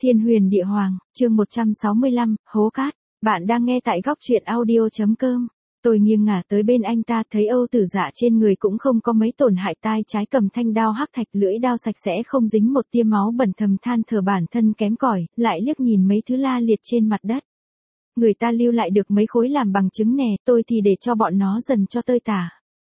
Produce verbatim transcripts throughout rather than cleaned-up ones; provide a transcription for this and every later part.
Thiên huyền địa hoàng, chương một trăm sáu mươi lăm, hố cát. Bạn đang nghe tại góc truyện audio.com. Tôi nghiêng ngả tới bên anh ta, thấy Âu Tử Dạ trên người cũng không có mấy tổn hại, tai trái cầm thanh đao hắc thạch, lưỡi đao sạch sẽ không dính một tia máu, bẩn thầm than thở bản thân kém cỏi, lại liếc nhìn mấy thứ la liệt trên mặt đất. Người ta lưu lại được mấy khối làm bằng chứng nè, tôi thì để cho bọn nó dần cho tơi tả.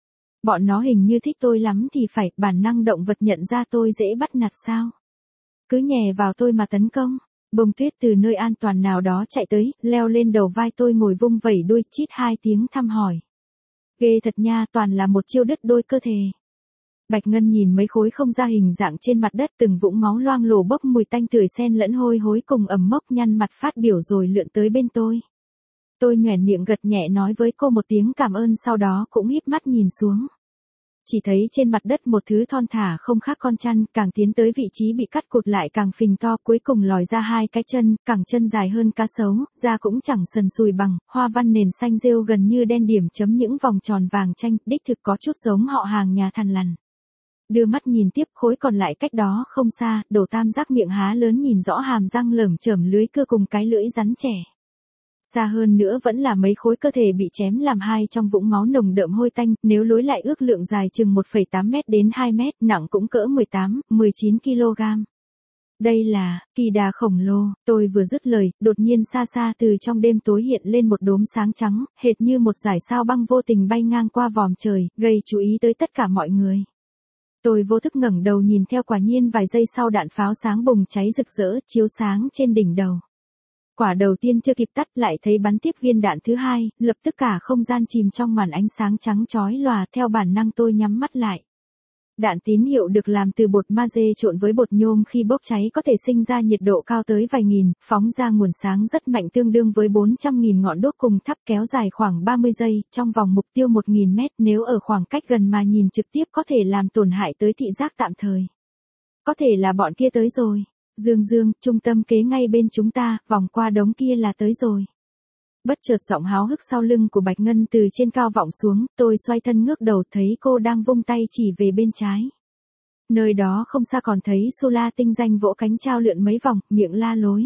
Bọn nó hình như thích tôi lắm thì phải, bản năng động vật nhận ra tôi dễ bắt nạt sao? Cứ nhè vào tôi mà tấn công. Bông tuyết từ nơi an toàn nào đó chạy tới, leo lên đầu vai tôi, ngồi vung vẩy đuôi, chít hai tiếng thăm hỏi. Ghê thật nha, toàn là một chiêu đứt đôi cơ thể. Bạch Ngân nhìn mấy khối không ra hình dạng trên mặt đất, từng vũng máu loang lổ bốc mùi tanh tưởi xen lẫn hôi hối cùng ẩm mốc, nhăn mặt phát biểu rồi lượn tới bên tôi. Tôi nhoẻn miệng gật nhẹ nói với cô một tiếng cảm ơn, sau đó cũng híp mắt nhìn xuống. Chỉ thấy trên mặt đất một thứ thon thả không khác con chăn, càng tiến tới vị trí bị cắt cụt lại càng phình to, cuối cùng lòi ra hai cái chân, cẳng chân dài hơn cá sấu, da cũng chẳng sần sùi bằng, hoa văn nền xanh rêu gần như đen điểm chấm những vòng tròn vàng chanh, đích thực có chút giống họ hàng nhà Thằn Lằn. Đưa mắt nhìn tiếp, khối còn lại cách đó không xa, Đồ Tam Giác miệng há lớn nhìn rõ hàm răng lởm chởm lưới cưa cùng cái lưỡi rắn trẻ. Xa hơn nữa vẫn là mấy khối cơ thể bị chém làm hai trong vũng máu nồng đậm hôi tanh, nếu lối lại ước lượng dài chừng một phẩy tám mét đến hai mét, nặng cũng cỡ mười tám, mười chín ki lô gam. Đây là kỳ đà khổng lồ. Tôi vừa dứt lời, đột nhiên xa xa từ trong đêm tối hiện lên một đốm sáng trắng, hệt như một dải sao băng vô tình bay ngang qua vòm trời, gây chú ý tới tất cả mọi người. Tôi vô thức ngẩng đầu nhìn theo, quả nhiên vài giây sau đạn pháo sáng bùng cháy rực rỡ, chiếu sáng trên đỉnh đầu. Quả đầu tiên chưa kịp tắt, lại thấy bắn tiếp viên đạn thứ hai, lập tức cả không gian chìm trong màn ánh sáng trắng chói lòa, theo bản năng tôi nhắm mắt lại. Đạn tín hiệu được làm từ bột magie trộn với bột nhôm, khi bốc cháy có thể sinh ra nhiệt độ cao tới vài nghìn, phóng ra nguồn sáng rất mạnh tương đương với bốn trăm nghìn ngọn đuốc cùng thắp, kéo dài khoảng ba mươi giây, trong vòng mục tiêu một nghìn mét, nếu ở khoảng cách gần mà nhìn trực tiếp có thể làm tổn hại tới thị giác tạm thời. Có thể là bọn kia tới rồi. Dương Dương, trung tâm kế ngay bên chúng ta, vòng qua đống kia là tới rồi. Bất chợt giọng háo hức sau lưng của Bạch Ngân từ trên cao vọng xuống, tôi xoay thân ngước đầu thấy cô đang vung tay chỉ về bên trái. Nơi đó không xa còn thấy Sula tinh danh vỗ cánh trao lượn mấy vòng, miệng la lối.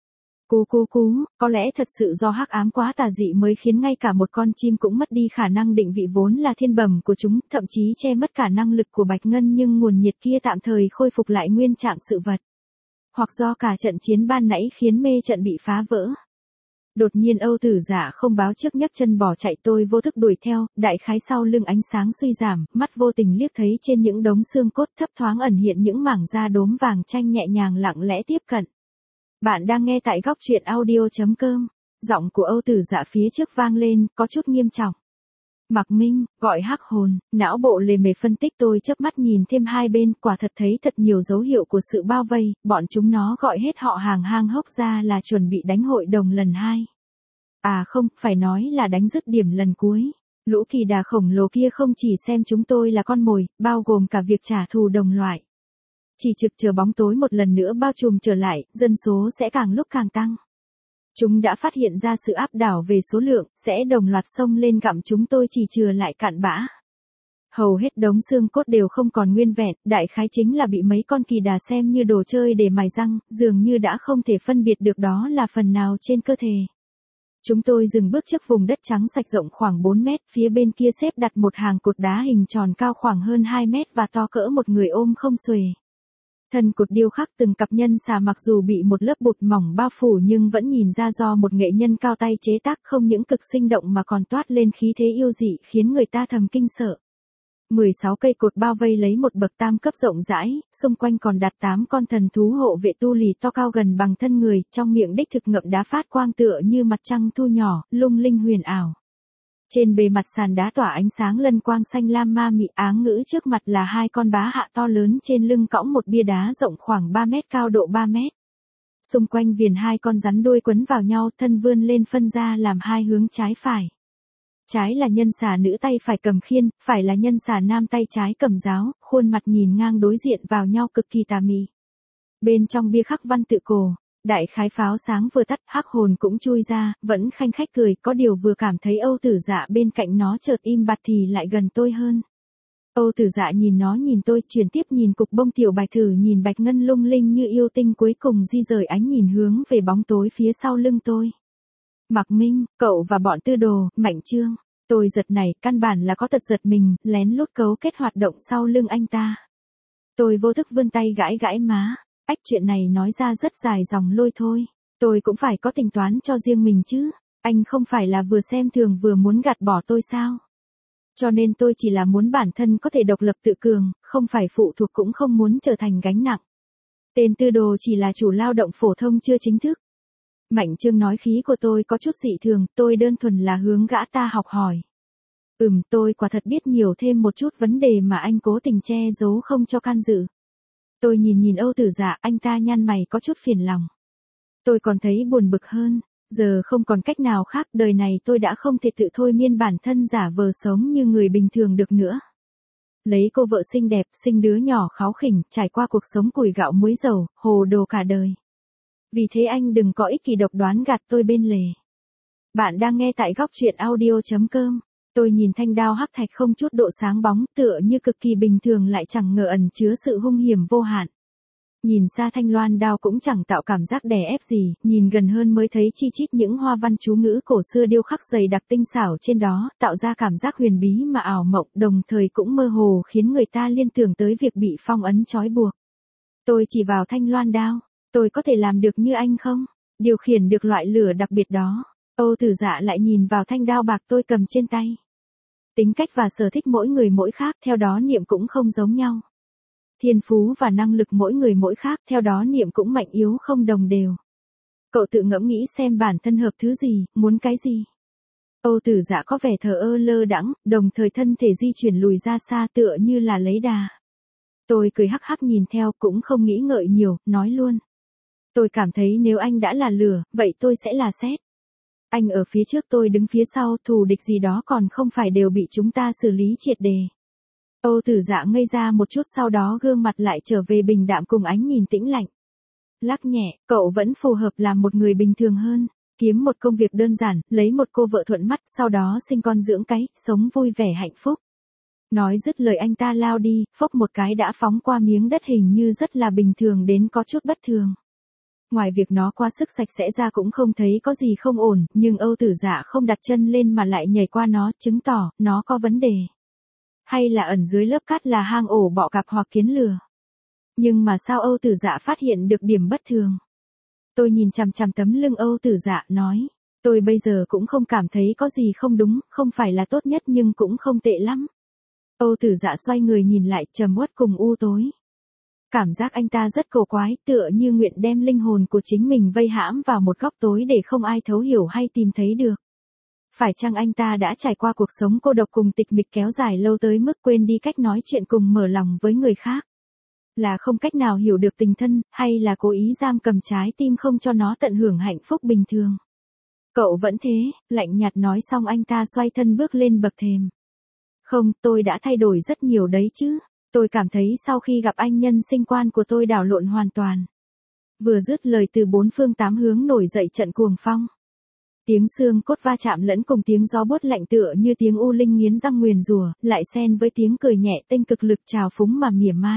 Cú cú cú, có lẽ thật sự do hắc ám quá tà dị mới khiến ngay cả một con chim cũng mất đi khả năng định vị vốn là thiên bẩm của chúng, thậm chí che mất cả năng lực của Bạch Ngân, nhưng nguồn nhiệt kia tạm thời khôi phục lại nguyên trạng sự vật. Hoặc do cả trận chiến ban nãy khiến mê trận bị phá vỡ. Đột nhiên Âu Tử Dạ không báo trước nhấc chân bỏ chạy, tôi vô thức đuổi theo, đại khái sau lưng ánh sáng suy giảm, mắt vô tình liếc thấy trên những đống xương cốt thấp thoáng ẩn hiện những mảng da đốm vàng chanh nhẹ nhàng lặng lẽ tiếp cận. Bạn đang nghe tại góc truyện audio.com. Giọng của Âu Tử Dạ phía trước vang lên, có chút nghiêm trọng. Mạc Minh, gọi hắc hồn, não bộ lề mề phân tích, tôi chớp mắt nhìn thêm hai bên, quả thật thấy thật nhiều dấu hiệu của sự bao vây, bọn chúng nó gọi hết họ hàng hang hốc ra là chuẩn bị đánh hội đồng lần hai. À không, phải nói là đánh dứt điểm lần cuối. Lũ kỳ đà khổng lồ kia không chỉ xem chúng tôi là con mồi, bao gồm cả việc trả thù đồng loại. Chỉ trực chờ bóng tối một lần nữa bao trùm trở lại, dân số sẽ càng lúc càng tăng. Chúng đã phát hiện ra sự áp đảo về số lượng, sẽ đồng loạt xông lên gặm chúng tôi chỉ chừa lại cặn bã. Hầu hết đống xương cốt đều không còn nguyên vẹn, đại khái chính là bị mấy con kỳ đà xem như đồ chơi để mài răng, dường như đã không thể phân biệt được đó là phần nào trên cơ thể. Chúng tôi dừng bước trước vùng đất trắng sạch rộng khoảng bốn mét, phía bên kia xếp đặt một hàng cột đá hình tròn cao khoảng hơn hai mét và to cỡ một người ôm không xuề. Thân cột điêu khắc từng cặp nhân xà, mặc dù bị một lớp bụt mỏng bao phủ nhưng vẫn nhìn ra do một nghệ nhân cao tay chế tác, không những cực sinh động mà còn toát lên khí thế yêu dị khiến người ta thầm kinh sợ. mười sáu cây cột bao vây lấy một bậc tam cấp rộng rãi, xung quanh còn đặt tám con thần thú hộ vệ tu lì to cao gần bằng thân người, trong miệng đích thực ngậm đá phát quang tựa như mặt trăng thu nhỏ, lung linh huyền ảo. Trên bề mặt sàn đá tỏa ánh sáng lân quang xanh lam ma mị, áng ngữ trước mặt là hai con bá hạ to lớn, trên lưng cõng một bia đá rộng khoảng ba mét, cao độ ba mét. Xung quanh viền hai con rắn đuôi quấn vào nhau, thân vươn lên phân ra làm hai hướng trái phải. Trái là nhân xà nữ tay phải cầm khiên, phải là nhân xà nam tay trái cầm giáo, khuôn mặt nhìn ngang đối diện vào nhau cực kỳ tà mị. Bên trong bia khắc văn tự cổ. Đại khái pháo sáng vừa tắt, hắc hồn cũng chui ra, vẫn khanh khách cười, có điều vừa cảm thấy Âu Tử Dạ bên cạnh nó chợt im bặt thì lại gần tôi hơn. Âu Tử Dạ nhìn nó nhìn tôi, chuyển tiếp nhìn cục bông tiểu bạch thử nhìn bạch ngân lung linh như yêu tinh, cuối cùng di rời ánh nhìn hướng về bóng tối phía sau lưng tôi. Mạc Minh, cậu và bọn Tư Đồ, Mạnh Trương. Tôi giật nảy, căn bản là có tật giật mình, lén lút cấu kết hoạt động sau lưng anh ta. Tôi vô thức vươn tay gãi gãi má. Ách, chuyện này nói ra rất dài dòng lôi thôi. Tôi cũng phải có tính toán cho riêng mình chứ. Anh không phải là vừa xem thường vừa muốn gạt bỏ tôi sao? Cho nên tôi chỉ là muốn bản thân có thể độc lập tự cường, không phải phụ thuộc, cũng không muốn trở thành gánh nặng. Tên Tư Đồ chỉ là chủ lao động phổ thông chưa chính thức. Mạnh Trương nói khí của tôi có chút dị thường, tôi đơn thuần là hướng gã ta học hỏi. Ừm, tôi quả thật biết nhiều thêm một chút vấn đề mà anh cố tình che giấu không cho can dự. Tôi nhìn nhìn Âu Tử Dạ, anh ta nhăn mày có chút phiền lòng. Tôi còn thấy buồn bực hơn, giờ không còn cách nào khác, đời này tôi đã không thể tự thôi miên bản thân giả vờ sống như người bình thường được nữa. Lấy cô vợ xinh đẹp, sinh đứa nhỏ kháu khỉnh, trải qua cuộc sống củi gạo muối dầu, hồ đồ cả đời. Vì thế anh đừng có ích kỷ độc đoán gạt tôi bên lề. Bạn đang nghe tại góc truyện audio chấm com. Tôi nhìn thanh đao hắc thạch không chút độ sáng bóng, tựa như cực kỳ bình thường lại chẳng ngờ ẩn chứa sự hung hiểm vô hạn. Nhìn xa thanh loan đao cũng chẳng tạo cảm giác đè ép gì, nhìn gần hơn mới thấy chi chít những hoa văn chú ngữ cổ xưa điêu khắc dày đặc tinh xảo trên đó, tạo ra cảm giác huyền bí mà ảo mộng, đồng thời cũng mơ hồ khiến người ta liên tưởng tới việc bị phong ấn trói buộc. Tôi chỉ vào thanh loan đao, tôi có thể làm được như anh không? Điều khiển được loại lửa đặc biệt đó. Âu Tử Dạ lại nhìn vào thanh đao bạc tôi cầm trên tay. Tính cách và sở thích mỗi người mỗi khác, theo đó niệm cũng không giống nhau. Thiên phú và năng lực mỗi người mỗi khác, theo đó niệm cũng mạnh yếu không đồng đều. Cậu tự ngẫm nghĩ xem bản thân hợp thứ gì, muốn cái gì. Âu Tử Dạ có vẻ thờ ơ lơ đãng, đồng thời thân thể di chuyển lùi ra xa tựa như là lấy đà. Tôi cười hắc hắc nhìn theo, cũng không nghĩ ngợi nhiều, nói luôn. Tôi cảm thấy nếu anh đã là lửa, vậy tôi sẽ là sét. Anh ở phía trước, tôi đứng phía sau, thù địch gì đó còn không phải đều bị chúng ta xử lý triệt đề. Âu Tử Dạ ngây ra một chút, sau đó gương mặt lại trở về bình đạm cùng ánh nhìn tĩnh lặng. Lắc nhẹ, cậu vẫn phù hợp làm một người bình thường hơn, kiếm một công việc đơn giản, lấy một cô vợ thuận mắt, sau đó sinh con dưỡng cái, sống vui vẻ hạnh phúc. Nói dứt lời anh ta lao đi, phốc một cái đã phóng qua miếng đất hình như rất là bình thường đến có chút bất thường. Ngoài việc nó quá sức sạch sẽ ra cũng không thấy có gì không ổn, nhưng Âu Tử Dạ không đặt chân lên mà lại nhảy qua nó, chứng tỏ nó có vấn đề. Hay là ẩn dưới lớp cát là hang ổ bọ cạp hoặc kiến lừa. Nhưng mà sao Âu Tử Dạ phát hiện được điểm bất thường? Tôi nhìn chằm chằm tấm lưng Âu Tử Dạ nói, tôi bây giờ cũng không cảm thấy có gì không đúng, không phải là tốt nhất nhưng cũng không tệ lắm. Âu Tử Dạ xoay người nhìn lại, trầm uất cùng u tối. Cảm giác anh ta rất cổ quái, tựa như nguyện đem linh hồn của chính mình vây hãm vào một góc tối để không ai thấu hiểu hay tìm thấy được. Phải chăng anh ta đã trải qua cuộc sống cô độc cùng tịch mịch kéo dài lâu tới mức quên đi cách nói chuyện cùng mở lòng với người khác? Là không cách nào hiểu được tình thân, hay là cố ý giam cầm trái tim không cho nó tận hưởng hạnh phúc bình thường? Cậu vẫn thế, lạnh nhạt nói xong anh ta xoay thân bước lên bậc thềm. Không, tôi đã thay đổi rất nhiều đấy chứ. Tôi cảm thấy sau khi gặp anh nhân sinh quan của tôi đảo lộn hoàn toàn. Vừa dứt lời từ bốn phương tám hướng nổi dậy trận cuồng phong. Tiếng xương cốt va chạm lẫn cùng tiếng gió buốt lạnh tựa như tiếng u linh nghiến răng nguyền rủa, lại xen với tiếng cười nhẹ tinh cực lực trào phúng mà mỉa mai.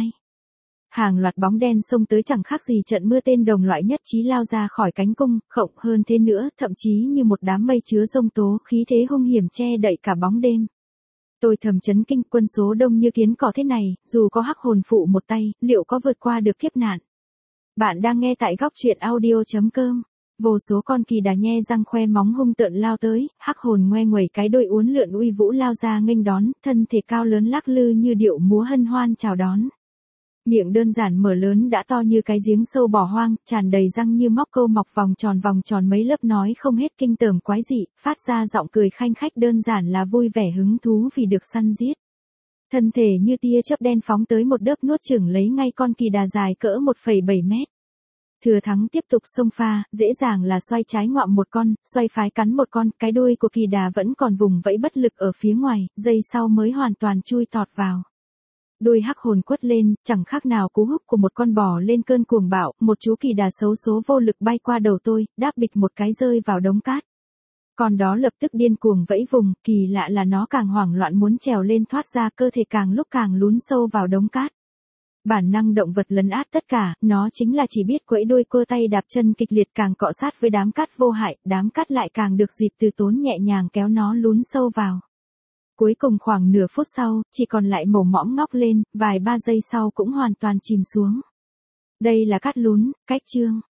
Hàng loạt bóng đen xông tới chẳng khác gì trận mưa, tên đồng loại nhất trí lao ra khỏi cánh cung, khổng hơn thế nữa, thậm chí như một đám mây chứa giông tố, khí thế hung hiểm che đậy cả bóng đêm. Tôi thầm chấn kinh, quân số đông như kiến cỏ thế này, dù có hắc hồn phụ một tay, liệu có vượt qua được kiếp nạn? Bạn đang nghe tại góc truyện audio chấm com. Vô số con kỳ đà nhe răng khoe móng hung tợn lao tới, hắc hồn ngoe nguẩy cái đuôi uốn lượn uy vũ lao ra nghênh đón, thân thể cao lớn lắc lư như điệu múa hân hoan chào đón. Miệng đơn giản mở lớn đã to như cái giếng sâu bỏ hoang, tràn đầy răng như móc câu mọc vòng tròn vòng tròn mấy lớp, nói không hết kinh tởm quái dị, phát ra giọng cười khanh khách đơn giản là vui vẻ hứng thú vì được săn giết. Thân thể như tia chớp đen phóng tới một đớp nuốt chửng lấy ngay con kỳ đà dài cỡ một phẩy bảy mét. Thừa thắng tiếp tục xông pha, dễ dàng là xoay trái ngoạm một con, xoay phái cắn một con, cái đuôi của kỳ đà vẫn còn vùng vẫy bất lực ở phía ngoài, giây sau mới hoàn toàn chui tọt vào. Đuôi hắc hồn quất lên, chẳng khác nào cú húc của một con bò lên cơn cuồng bạo, một chú kỳ đà xấu số vô lực bay qua đầu tôi, đáp bịch một cái rơi vào đống cát. Con đó lập tức điên cuồng vẫy vùng, kỳ lạ là nó càng hoảng loạn muốn trèo lên thoát ra, cơ thể càng lúc càng lún sâu vào đống cát. Bản năng động vật lấn át tất cả, nó chính là chỉ biết quẫy đuôi cua tay đạp chân kịch liệt, càng cọ sát với đám cát vô hại, đám cát lại càng được dịp từ tốn nhẹ nhàng kéo nó lún sâu vào. Cuối cùng khoảng nửa phút sau, chỉ còn lại màu mõm ngóc lên, vài ba giây sau cũng hoàn toàn chìm xuống. Đây là cát lún, cách chương.